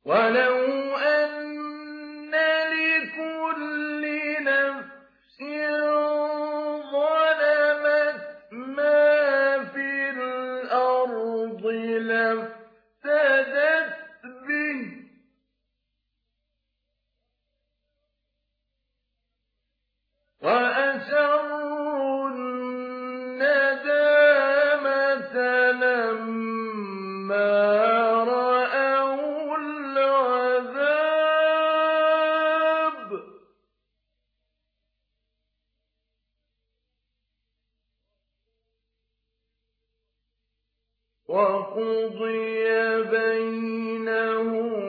ولو أن لكل نفس ظلمت ما في الأرض لافتدت به وأسروا الندامة لما رأوا العذاب وقضي بينهم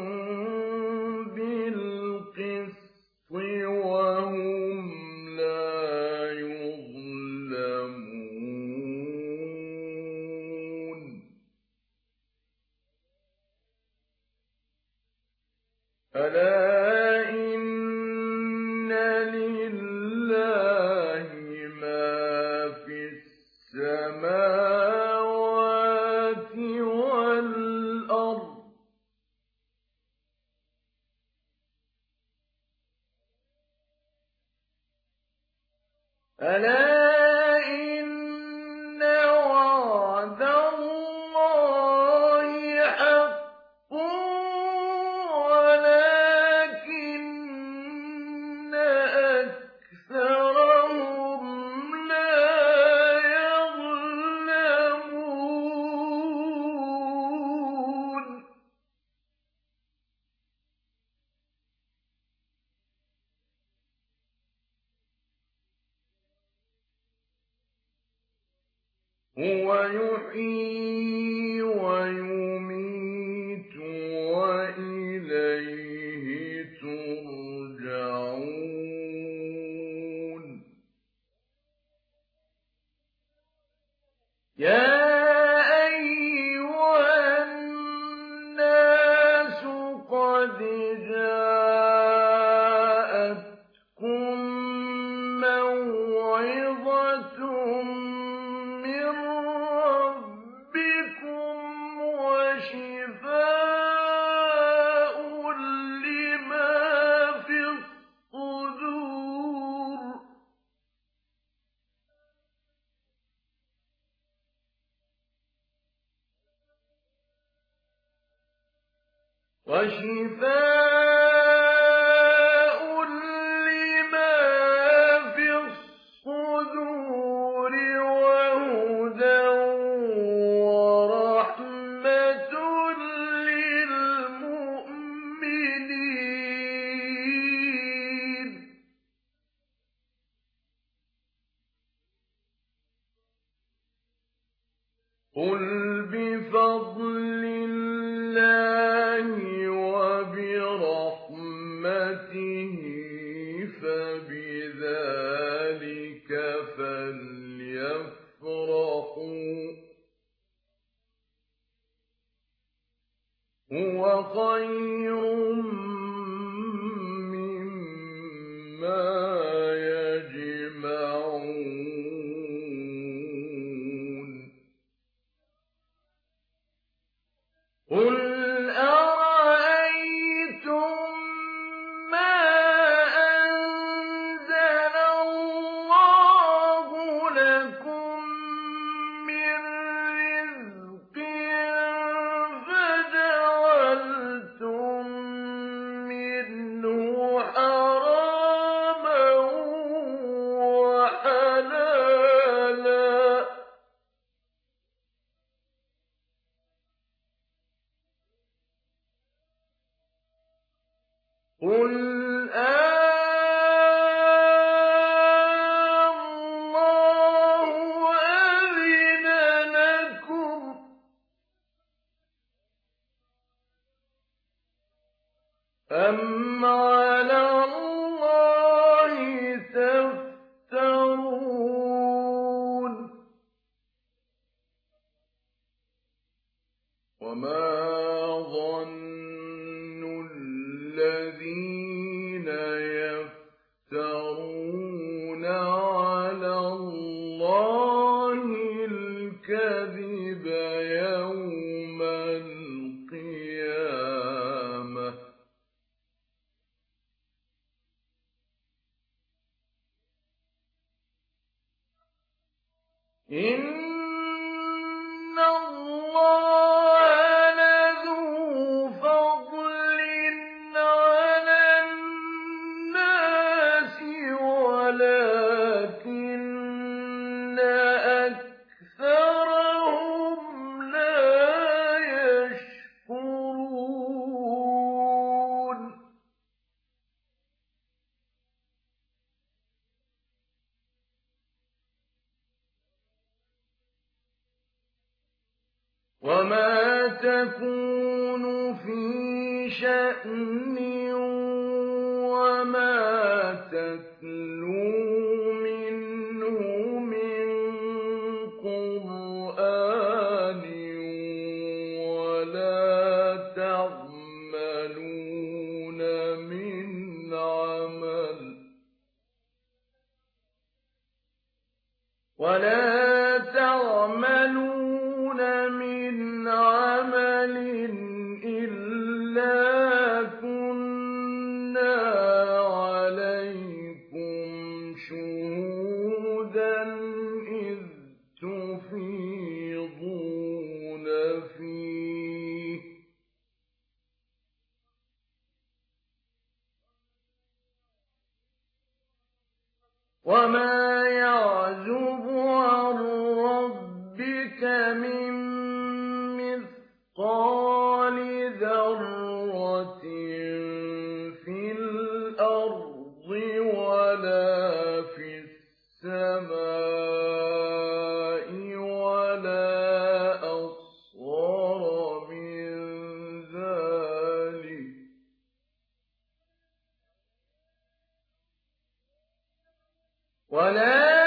بالقسط وهم لا يظلمون ألا إن لله ما في السماوات والأرض ألا إن وعد الله حق ولكن أكثرهم لا يظلمون هو يحيي ويميت وإليه ترجعون يا أيها الناس قد جاءتكم موعظة من ربكم وشفاء لما في الصدور وهدى ورحمة للمؤمنين قل بفضل الله وبرحمته فبذلك فليفرحوا هو خير مما يجمعون قل أرأيتم ما أنزل الله لكم من رزق فجعلتم منه حراما وحلالا قل الله أذن لكم أم على الله تفترون وما ظن الذين يفترون على الله الكذب يوم القيامة وما تكون في شأن وما تتلو منه من قرآن ولا تعملون من عمل إلا كنا عليكم شهودا إذ تفيضون فيه وما يعزب عن ربك من مثقال ذرة في الأرض ولا في السماء ولا أصغر من ذلك ولا